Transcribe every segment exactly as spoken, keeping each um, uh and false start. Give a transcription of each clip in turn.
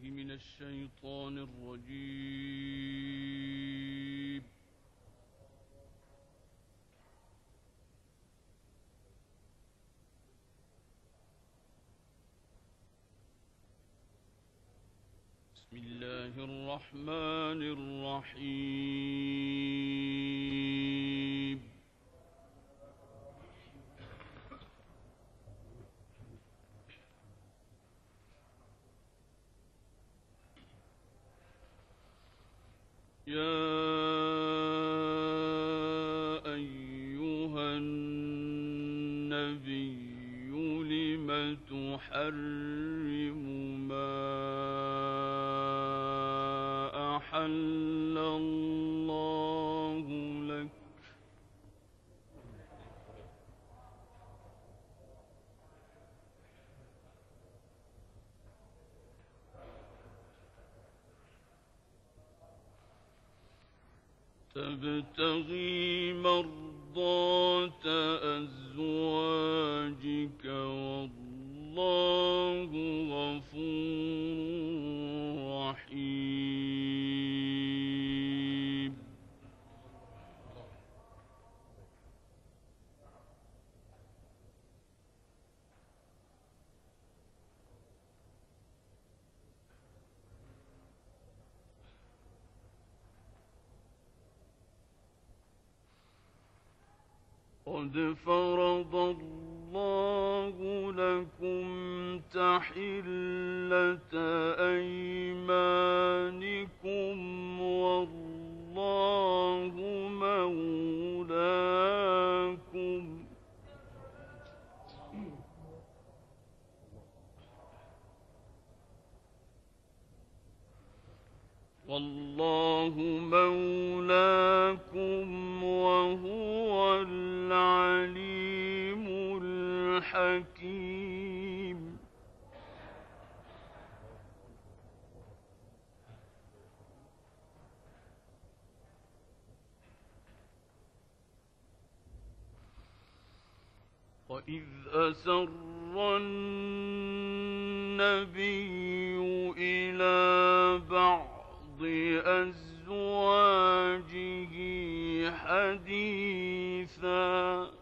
من الشيطان الرجيم. بسم الله الرحمن الرحيم. يا أيها النبي لم تحرم ما أحل الله لك تبتغي مرضات أزواجك والله غفور رحيم. قد فرض الله لكم تحلة أيمانكم والله مولاكم والله مولاكم وهو العليم الحكيم. وإذ أسر النبي إلى بعض أزواجه حديثا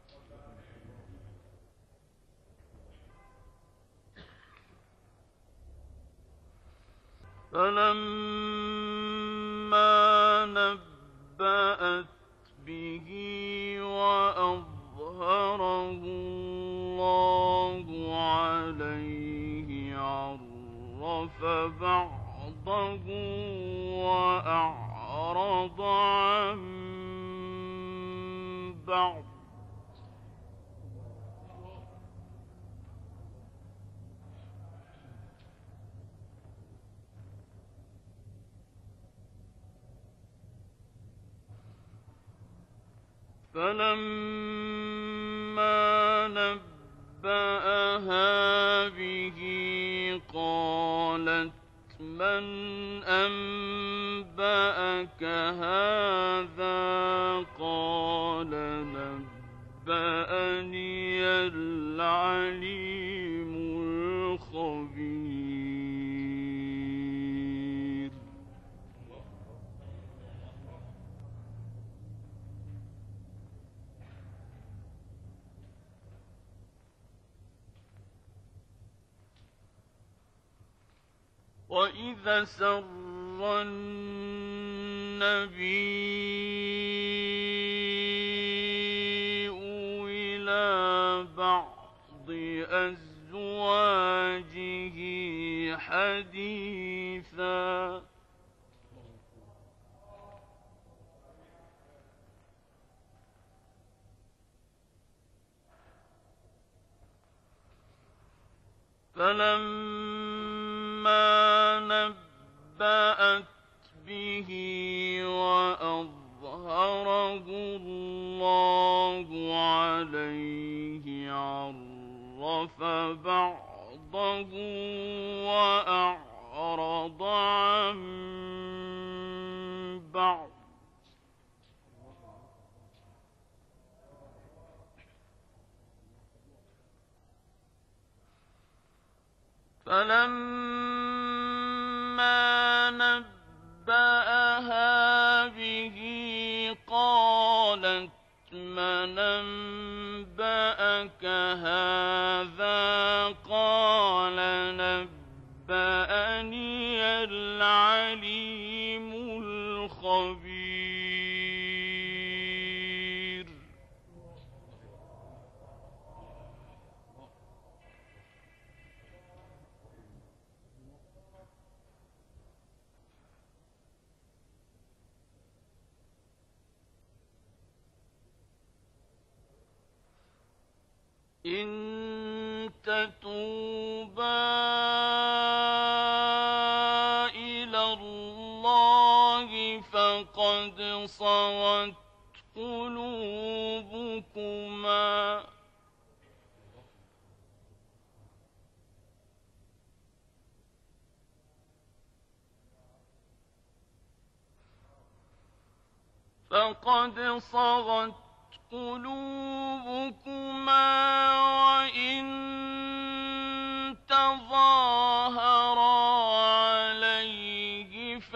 فلما نبأت به وأظهره الله عليه عرف بعضه وأعرض عن بعض فلما نبأها به قالت من أنبأك هذا قال نبأني العليم الخبير. وإذا سر النبي إلى بعض أزواجه حديثا فلما نبأت به وأظهره الله عليه عرف بعضه وأعرض عن بعض فلما من أنبأك هذا قال نبأني العليم الخبير إن تتوبا إلى الله فقد صغت قلوبكما فقد صغت قلوبكما وإن تظاهرا عليه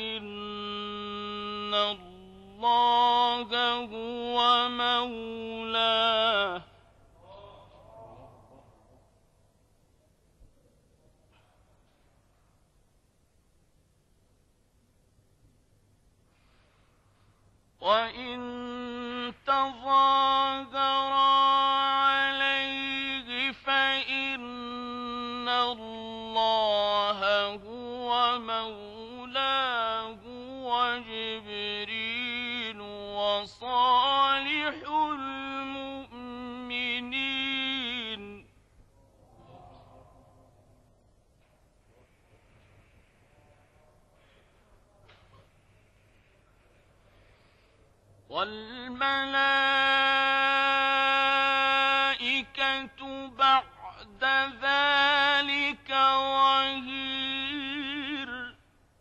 فإن الله هو مولاه وإن تظاهرا عليه فإن الله هو مولاه وجبريل وصالح المؤمنين والملائكة بعد ذلك ظهير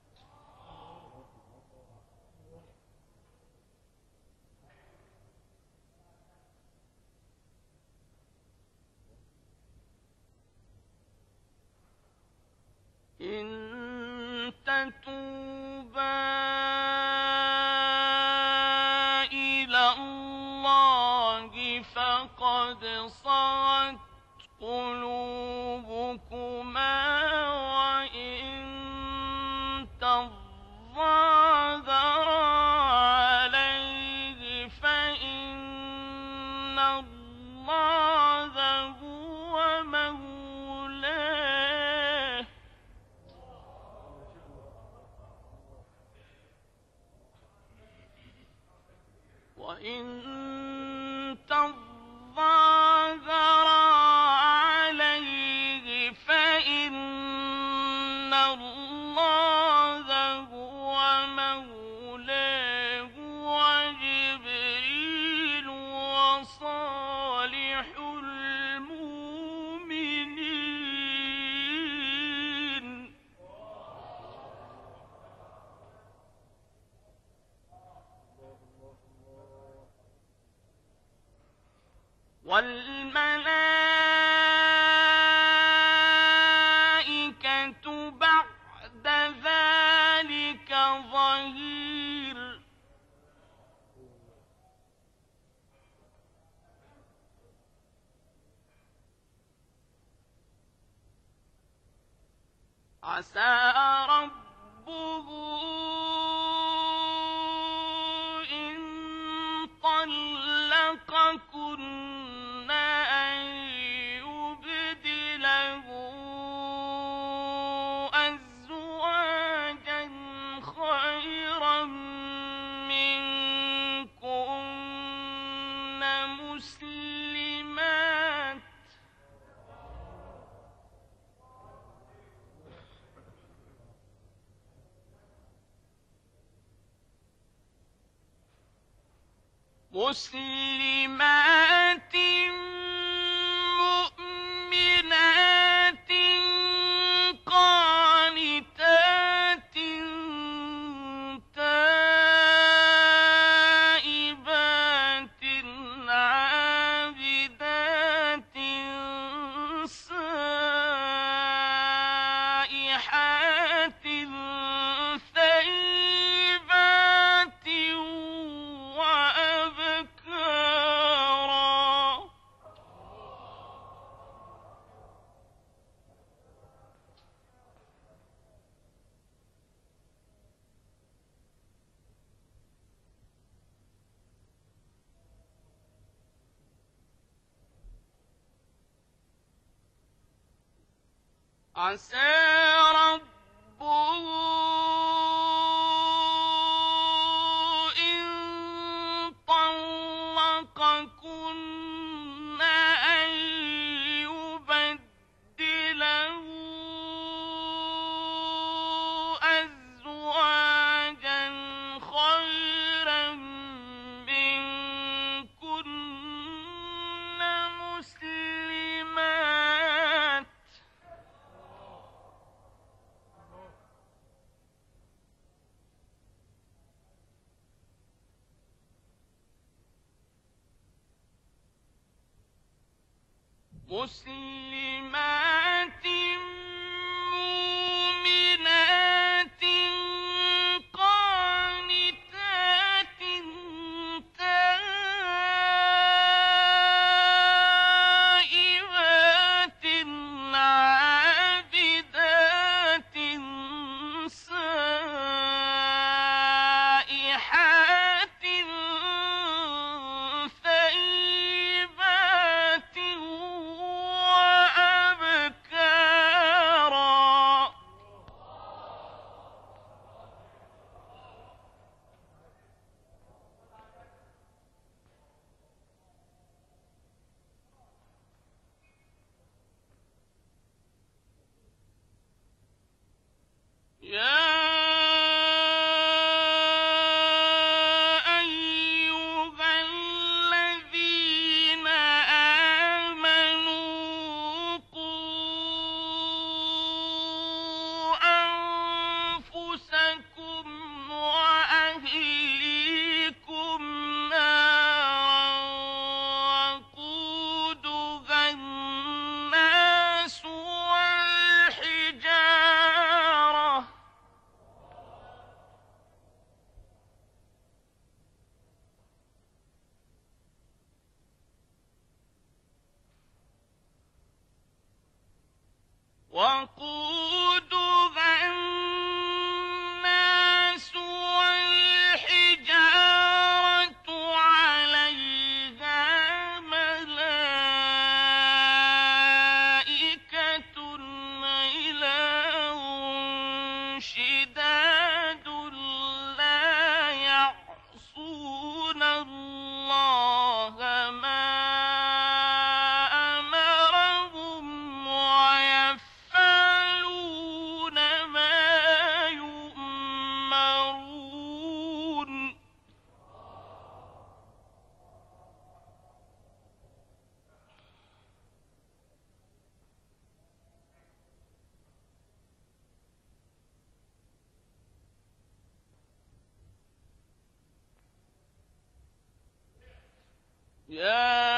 إن تتوبا فقد صغت قلوبكما وإن تظاهرا عليه فإن الله هو مولاه وإن تظاهرا عليه فإن الله هو مولاه وجبريل وصالح المؤمنين والملائكة بعد ذلك ظهير عسى ربه إن طلقكن أن يبدله أزواجا خيرا منكن مسلمات مسلمات مؤمنات قانتات تائبات عابدات سائحات ثيبات وأبكار عسى ربه إن طلقكن أن يبدله أزواجا خيرا منكن مسلمات مسلمات مؤمنات قانتات تائبات عابدات سائحات ثيبات وأبكارا يا أيها الذين آمنوا قوا أنفسكم وأهليكم نارا وقودها الناس والحجارة وقودها الناس والحجارة عليها ملائكة غلاظ شداد لا يعصون الله ما أمرهم ويفعلون ما يؤمرون يا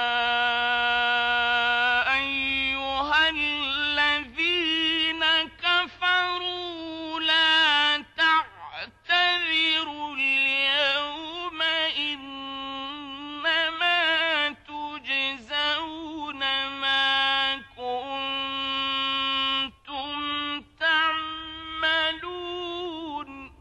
أيها الذين كفروا لا تعتذروا اليوم إنما تجزون ما كنتم تعملون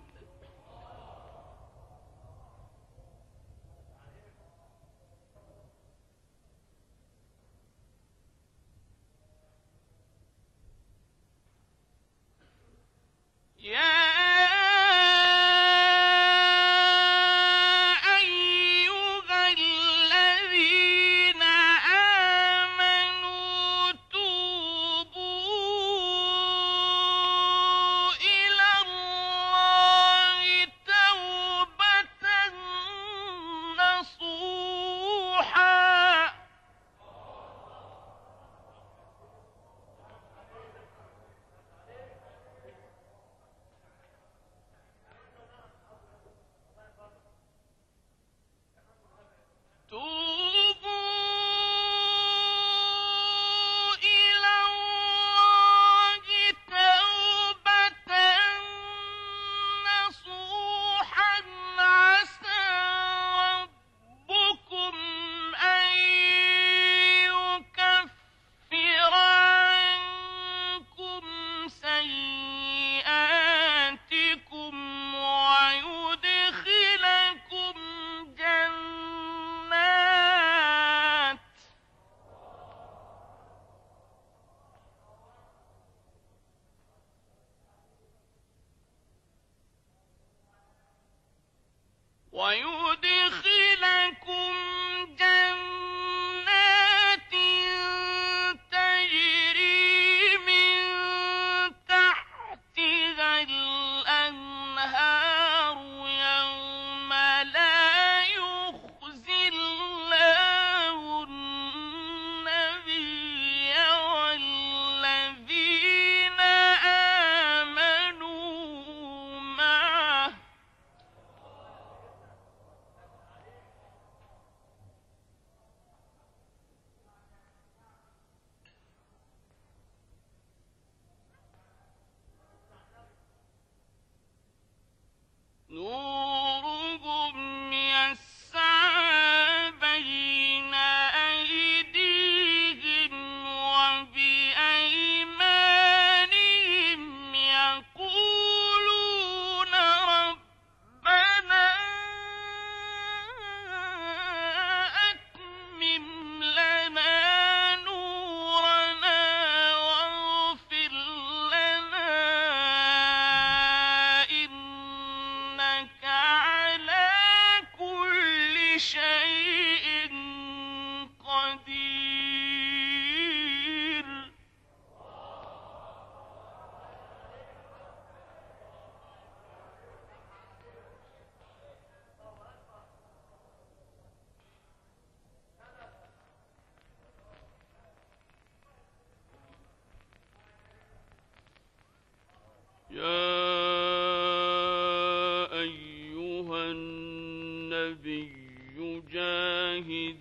جاهد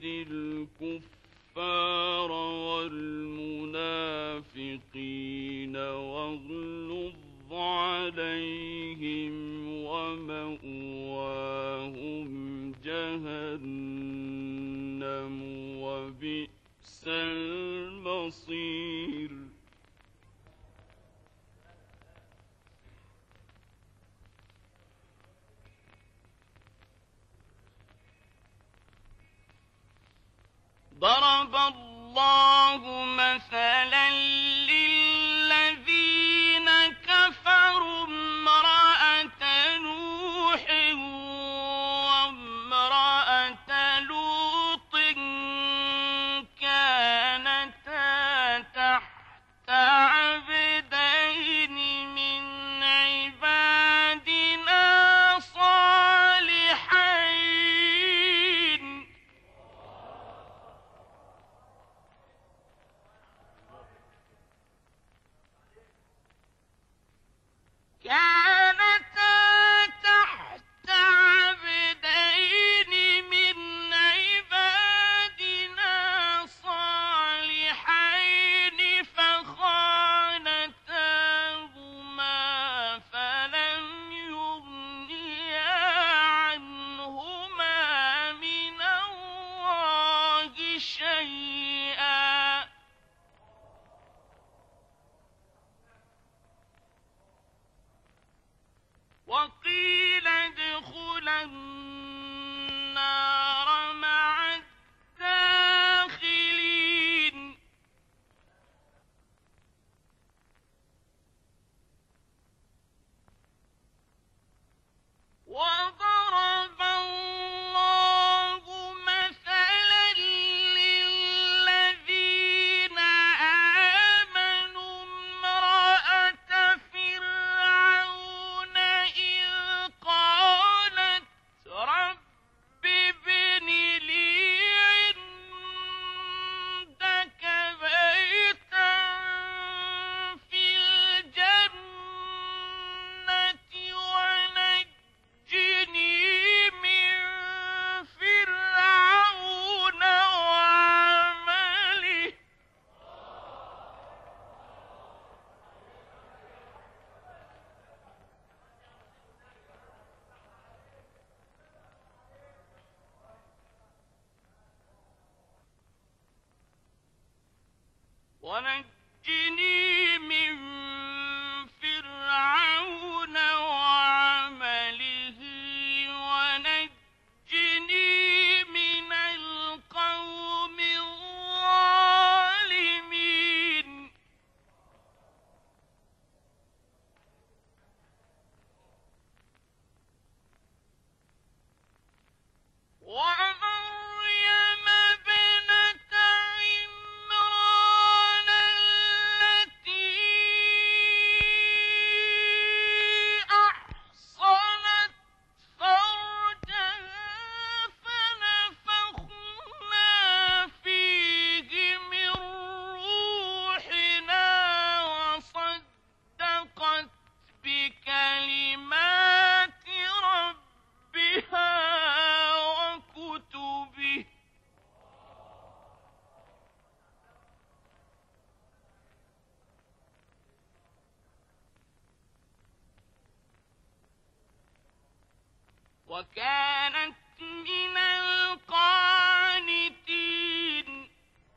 الكفار والمنافقين واغلظ عليهم ومأواهم جهنم وبئس المصير. ضرب الله مثلا للذين كفروا امرأة نوح وامرأة لوط كانتا تحت عبدين من عبادنا صالحين كانتا تحت عبدين من عبادنا صالحين فخانتاهما فلم يغنيا عنهما من الله شيئا وقيل ادخلا النار مع الداخلين. وضرب الله مثلا للذين آمنوا امرأة فرعون إذ قالت رب ابن لي عندك بيتا في الجنة ونجني من فرعون وعمله ونجني من فرعون وعمله ونجني من القوم الظالمين. ومريم ابنة عمران التي أحصنت فرجها فنفخنا فيه من روحنا وصدقت بكلمات ربها وكتبه وكانت من القانتين.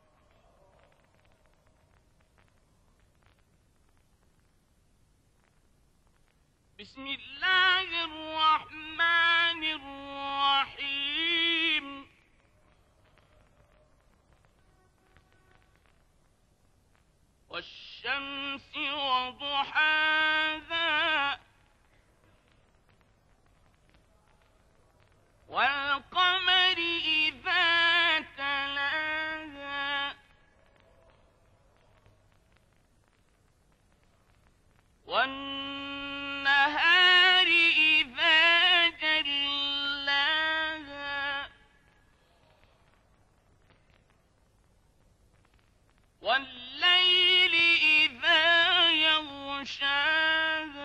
بسم الله الرحمن الرحيم. والشمس وضحاها والقمر إذا تلاها والنهار إذا جلاها والليل إذا يغشاها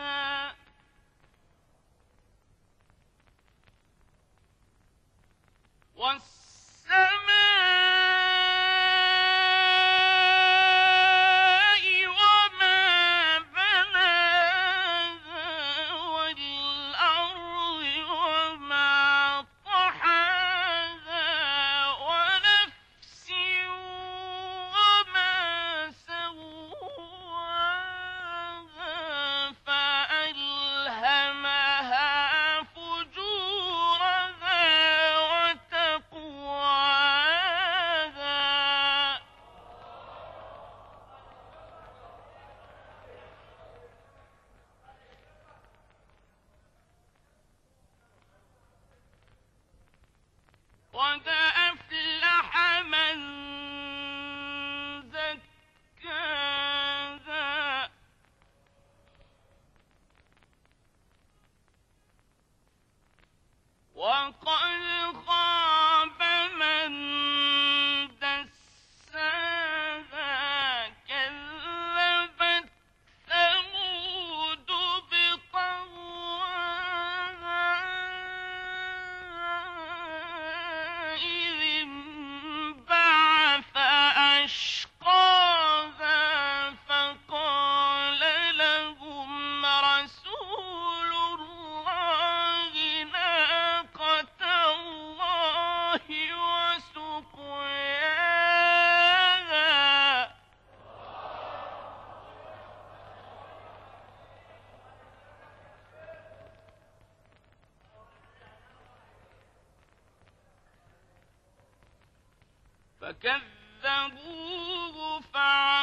قد أفلح من زكاها وقد خاب من دساها كذبت ثمود بطغواها إذ انبعث أشقاها فقال لهم رسول الله ناقة الله وسقياها فكذبوه فعقروها